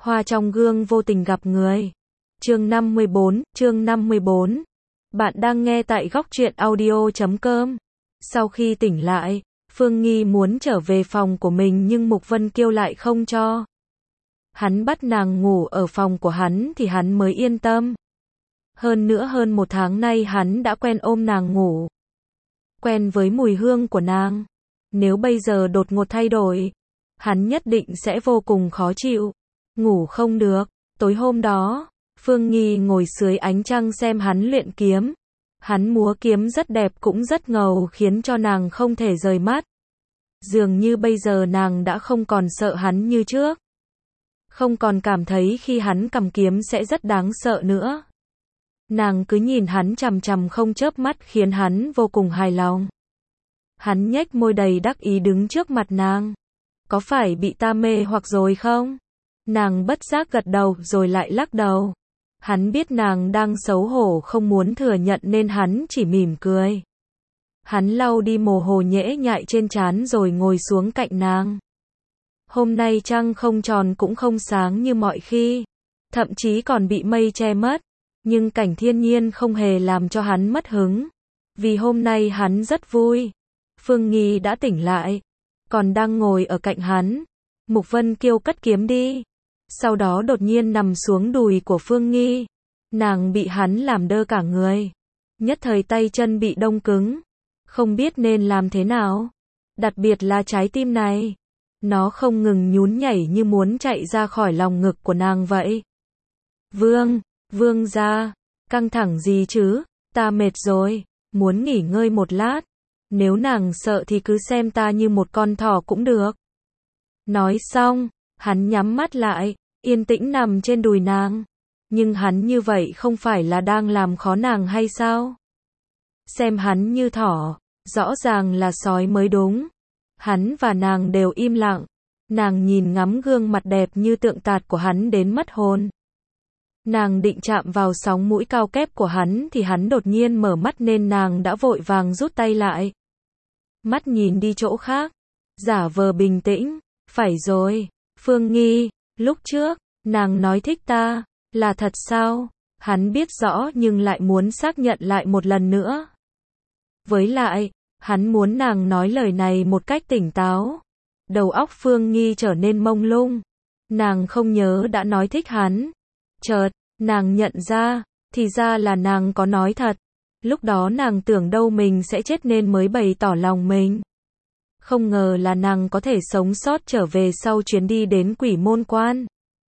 Hoa trong gương vô tình gặp người. Chương 54. Bạn đang nghe tại góc truyện audio.com. Sau khi tỉnh lại, Phương Nghi muốn trở về phòng của mình nhưng Mục Vân Kiêu lại không cho. Hắn bắt nàng ngủ ở phòng của hắn thì hắn mới yên tâm. Hơn nữa hơn 1 tháng nay hắn đã quen ôm nàng ngủ. Quen với mùi hương của nàng. Nếu bây giờ đột ngột thay đổi, hắn nhất định sẽ vô cùng khó chịu. Ngủ không được. Tối hôm đó, Phương Nghi ngồi dưới ánh trăng xem hắn luyện kiếm. Hắn múa kiếm rất đẹp cũng rất ngầu khiến cho nàng không thể rời mắt. Dường như bây giờ nàng đã không còn sợ hắn như trước. Không còn cảm thấy khi hắn cầm kiếm sẽ rất đáng sợ nữa. Nàng cứ nhìn hắn chằm chằm không chớp mắt khiến hắn vô cùng hài lòng. Hắn nhếch môi đầy đắc ý đứng trước mặt nàng. Có phải bị ta mê hoặc rồi không? Nàng bất giác gật đầu rồi lại lắc đầu. Hắn biết nàng đang xấu hổ không muốn thừa nhận nên hắn chỉ mỉm cười. Hắn lau đi mồ hôi nhễ nhại trên trán rồi ngồi xuống cạnh nàng. Hôm nay trăng không tròn cũng không sáng như mọi khi. Thậm chí còn bị mây che mất. Nhưng cảnh thiên nhiên không hề làm cho hắn mất hứng. Vì hôm nay hắn rất vui. Phương Nghi đã tỉnh lại. Còn đang ngồi ở cạnh hắn. Mục Vân Kiêu cất kiếm đi. Sau đó đột nhiên nằm xuống đùi của Phương Nghi. Nàng bị hắn làm đơ cả người. Nhất thời tay chân bị đông cứng. Không biết nên làm thế nào. Đặc biệt là trái tim này. Nó không ngừng nhún nhảy như muốn chạy ra khỏi lòng ngực của nàng vậy. Vương gia, căng thẳng gì chứ, ta mệt rồi, muốn nghỉ ngơi một lát. Nếu nàng sợ thì cứ xem ta như một con thỏ cũng được. Nói xong, hắn nhắm mắt lại, yên tĩnh nằm trên đùi nàng. Nhưng hắn như vậy không phải là đang làm khó nàng hay sao? Xem hắn như thỏ, rõ ràng là sói mới đúng. Hắn và nàng đều im lặng. Nàng nhìn ngắm gương mặt đẹp như tượng tạt của hắn đến mất hồn. Nàng định chạm vào sóng mũi cao kép của hắn thì hắn đột nhiên mở mắt nên nàng đã vội vàng rút tay lại. Mắt nhìn đi chỗ khác. Giả vờ bình tĩnh. Phải rồi, Phương Nghi, lúc trước, nàng nói thích ta, là thật sao? Hắn biết rõ nhưng lại muốn xác nhận lại một lần nữa. Với lại, hắn muốn nàng nói lời này một cách tỉnh táo. Đầu óc Phương Nghi trở nên mông lung. Nàng không nhớ đã nói thích hắn. Chợt, nàng nhận ra, thì ra là nàng có nói thật. Lúc đó nàng tưởng đâu mình sẽ chết nên mới bày tỏ lòng mình. Không ngờ là nàng có thể sống sót trở về sau chuyến đi đến Quỷ Môn Quan.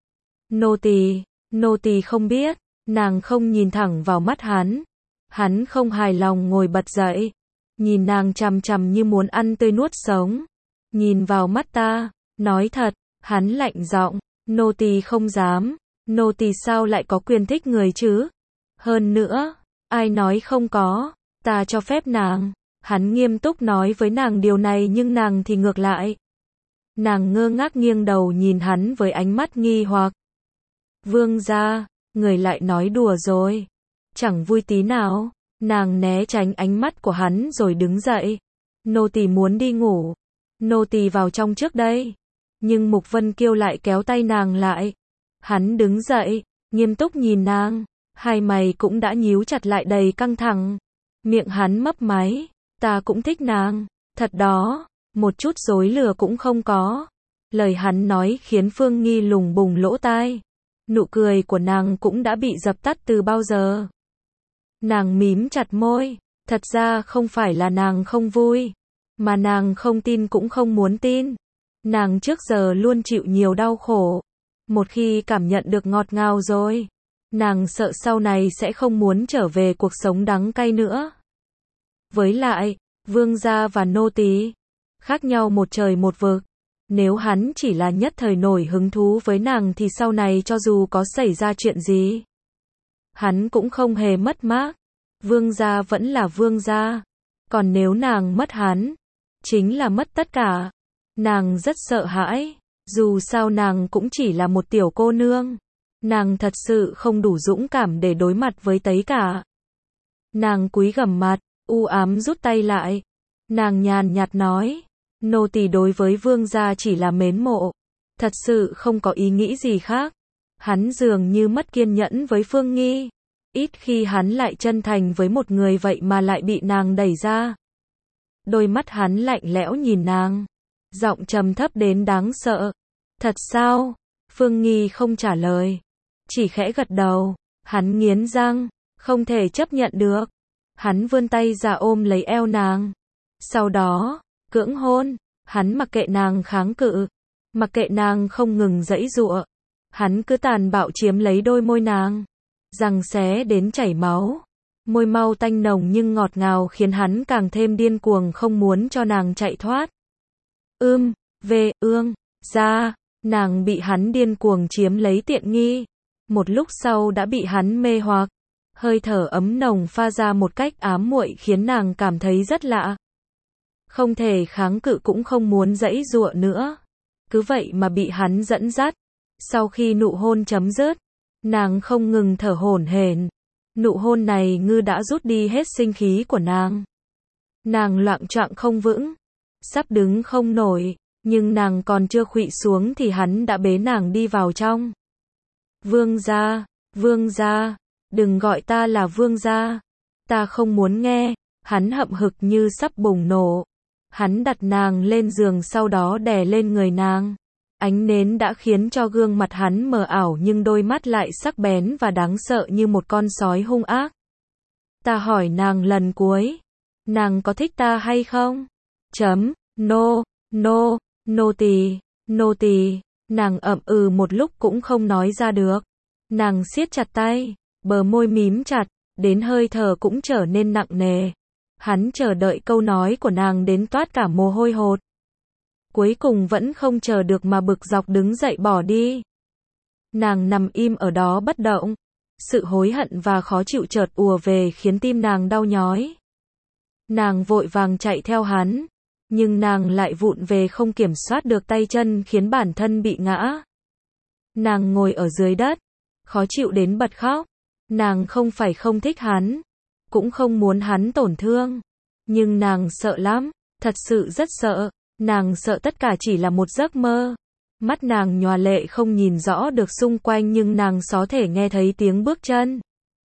Nô tỳ không biết, nàng không nhìn thẳng vào mắt hắn. Hắn không hài lòng ngồi bật dậy. Nhìn nàng chằm chằm như muốn ăn tươi nuốt sống. Nhìn vào mắt ta, nói thật, hắn lạnh giọng, nô tỳ không dám. Nô tỳ sao lại có quyền thích người chứ? Hơn nữa, ai nói không có, ta cho phép nàng. Hắn nghiêm túc nói với nàng điều này nhưng nàng thì ngược lại. Nàng ngơ ngác nghiêng đầu nhìn hắn với ánh mắt nghi hoặc. Vương gia, người lại nói đùa rồi. Chẳng vui tí nào. Nàng né tránh ánh mắt của hắn rồi đứng dậy. Nô tỳ muốn đi ngủ. Nô tỳ vào trong trước đây. Nhưng Mục Vân Kiêu lại kéo tay nàng lại. Hắn đứng dậy, nghiêm túc nhìn nàng. Hai mày cũng đã nhíu chặt lại đầy căng thẳng. Miệng hắn mấp máy. Ta cũng thích nàng. Thật đó, một chút dối lừa cũng không có. Lời hắn nói khiến Phương Nghi lùng bùng lỗ tai. Nụ cười của nàng cũng đã bị dập tắt từ bao giờ. Nàng mím chặt môi. Thật ra không phải là nàng không vui. Mà nàng không tin cũng không muốn tin. Nàng trước giờ luôn chịu nhiều đau khổ. Một khi cảm nhận được ngọt ngào rồi, nàng sợ sau này sẽ không muốn trở về cuộc sống đắng cay nữa. Với lại, vương gia và nô tỳ khác nhau một trời một vực. Nếu hắn chỉ là nhất thời nổi hứng thú với nàng thì sau này cho dù có xảy ra chuyện gì, hắn cũng không hề mất mát. Vương gia vẫn là vương gia. Còn nếu nàng mất hắn, chính là mất tất cả. Nàng rất sợ hãi. Dù sao nàng cũng chỉ là một tiểu cô nương. Nàng thật sự không đủ dũng cảm để đối mặt với tất cả. Nàng cúi gằm mặt, u ám rút tay lại. Nàng nhàn nhạt nói, nô tỳ đối với vương gia chỉ là mến mộ. Thật sự không có ý nghĩ gì khác. Hắn dường như mất kiên nhẫn với Phương Nghi. Ít khi hắn lại chân thành với một người vậy mà lại bị nàng đẩy ra. Đôi mắt hắn lạnh lẽo nhìn nàng. Giọng trầm thấp đến đáng sợ. Thật sao? Phương Nghi không trả lời. Chỉ khẽ gật đầu. Hắn nghiến răng. Không thể chấp nhận được. Hắn vươn tay ra ôm lấy eo nàng. Sau đó, cưỡng hôn. Hắn mặc kệ nàng kháng cự. Mặc kệ nàng không ngừng giãy giụa. Hắn cứ tàn bạo chiếm lấy đôi môi nàng. Răng xé đến chảy máu. Môi mau tanh nồng nhưng ngọt ngào khiến hắn càng thêm điên cuồng không muốn cho nàng chạy thoát. Ra, nàng bị hắn điên cuồng chiếm lấy tiện nghi. Một lúc sau đã bị hắn mê hoặc. Hơi thở ấm nồng pha ra một cách ám muội khiến nàng cảm thấy rất lạ. Không thể kháng cự cũng không muốn giãy giụa nữa. Cứ vậy mà bị hắn dẫn dắt. Sau khi nụ hôn chấm dứt, nàng không ngừng thở hổn hển. Nụ hôn này như đã rút đi hết sinh khí của nàng. Nàng loạng choạng không vững, sắp đứng không nổi, nhưng nàng còn chưa khuỵu xuống thì hắn đã bế nàng đi vào trong. Vương gia, đừng gọi ta là vương gia. Ta không muốn nghe. Hắn hậm hực như sắp bùng nổ. Hắn đặt nàng lên giường sau đó đè lên người nàng. Ánh nến đã khiến cho gương mặt hắn mờ ảo nhưng đôi mắt lại sắc bén và đáng sợ như một con sói hung ác. Ta hỏi nàng lần cuối. Nàng có thích ta hay không? Nô tỳ. Nàng ậm ừ một lúc cũng không nói ra được. Nàng siết chặt tay, bờ môi mím chặt, đến hơi thở cũng trở nên nặng nề. Hắn chờ đợi câu nói của nàng đến toát cả mồ hôi hột. Cuối cùng vẫn không chờ được mà bực dọc đứng dậy bỏ đi. Nàng nằm im ở đó bất động. Sự hối hận và khó chịu chợt ùa về khiến tim nàng đau nhói. Nàng vội vàng chạy theo hắn. Nhưng nàng lại vụng về không kiểm soát được tay chân khiến bản thân bị ngã. Nàng ngồi ở dưới đất. Khó chịu đến bật khóc. Nàng không phải không thích hắn. Cũng không muốn hắn tổn thương. Nhưng nàng sợ lắm. Thật sự rất sợ. Nàng sợ tất cả chỉ là một giấc mơ. Mắt nàng nhòa lệ không nhìn rõ được xung quanh nhưng nàng có thể nghe thấy tiếng bước chân.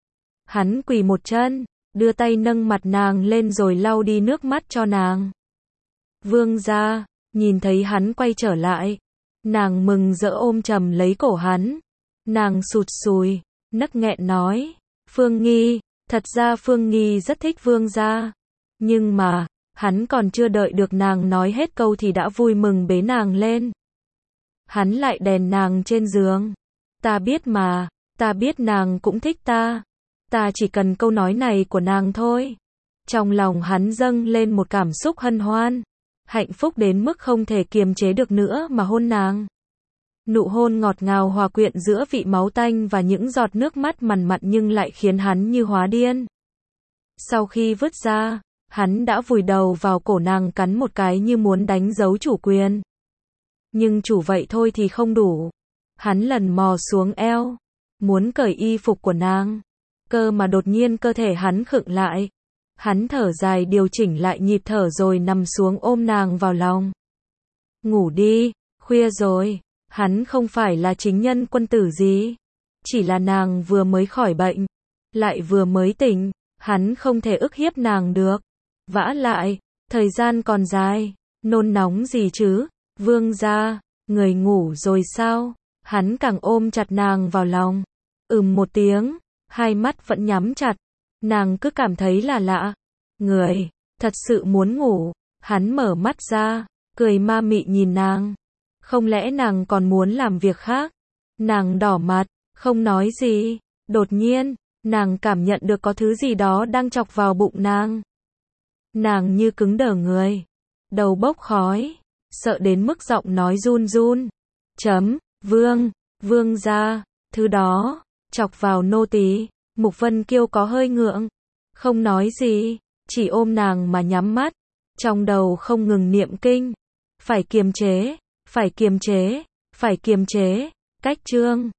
Hắn quỳ một chân, đưa tay nâng mặt nàng lên rồi lau đi nước mắt cho nàng. Vương gia, nhìn thấy hắn quay trở lại. Nàng mừng rỡ ôm chầm lấy cổ hắn. Nàng sụt sùi, nấc nghẹn nói. Phương Nghi, thật ra Phương Nghi rất thích vương gia. Nhưng mà, hắn còn chưa đợi được nàng nói hết câu thì đã vui mừng bế nàng lên. Hắn lại đèn nàng trên giường. Ta biết mà, ta biết nàng cũng thích ta. Ta chỉ cần câu nói này của nàng thôi. Trong lòng hắn dâng lên một cảm xúc hân hoan. Hạnh phúc đến mức không thể kiềm chế được nữa mà hôn nàng. Nụ hôn ngọt ngào hòa quyện giữa vị máu tanh và những giọt nước mắt mằn mặn nhưng lại khiến hắn như hóa điên. Sau khi vứt ra, hắn đã vùi đầu vào cổ nàng cắn một cái như muốn đánh dấu chủ quyền. Nhưng chủ vậy thôi thì không đủ. Hắn lần mò xuống eo, muốn cởi y phục của nàng. Cơ mà đột nhiên cơ thể hắn khựng lại. Hắn thở dài điều chỉnh lại nhịp thở rồi nằm xuống ôm nàng vào lòng. Ngủ đi, khuya rồi. Hắn không phải là chính nhân quân tử gì. Chỉ là nàng vừa mới khỏi bệnh. Lại vừa mới tỉnh. Hắn không thể ức hiếp nàng được. Vả lại, thời gian còn dài. Nôn nóng gì chứ? Vương gia, người ngủ rồi sao? Hắn càng ôm chặt nàng vào lòng. Một tiếng, hai mắt vẫn nhắm chặt. Nàng cứ cảm thấy là lạ. Người, thật sự muốn ngủ. Hắn mở mắt ra, cười ma mị nhìn nàng. Không lẽ nàng còn muốn làm việc khác? Nàng đỏ mặt, không nói gì. Đột nhiên, nàng cảm nhận được có thứ gì đó đang chọc vào bụng nàng. Nàng như cứng đờ người. Đầu bốc khói. Sợ đến mức giọng nói run run. Vương gia, thứ đó, chọc vào nô tỳ. Mục Vân Kiêu có hơi ngượng. Không nói gì, chỉ ôm nàng mà nhắm mắt. Trong đầu không ngừng niệm kinh. Phải kiềm chế, phải kiềm chế, phải kiềm chế. Cách chương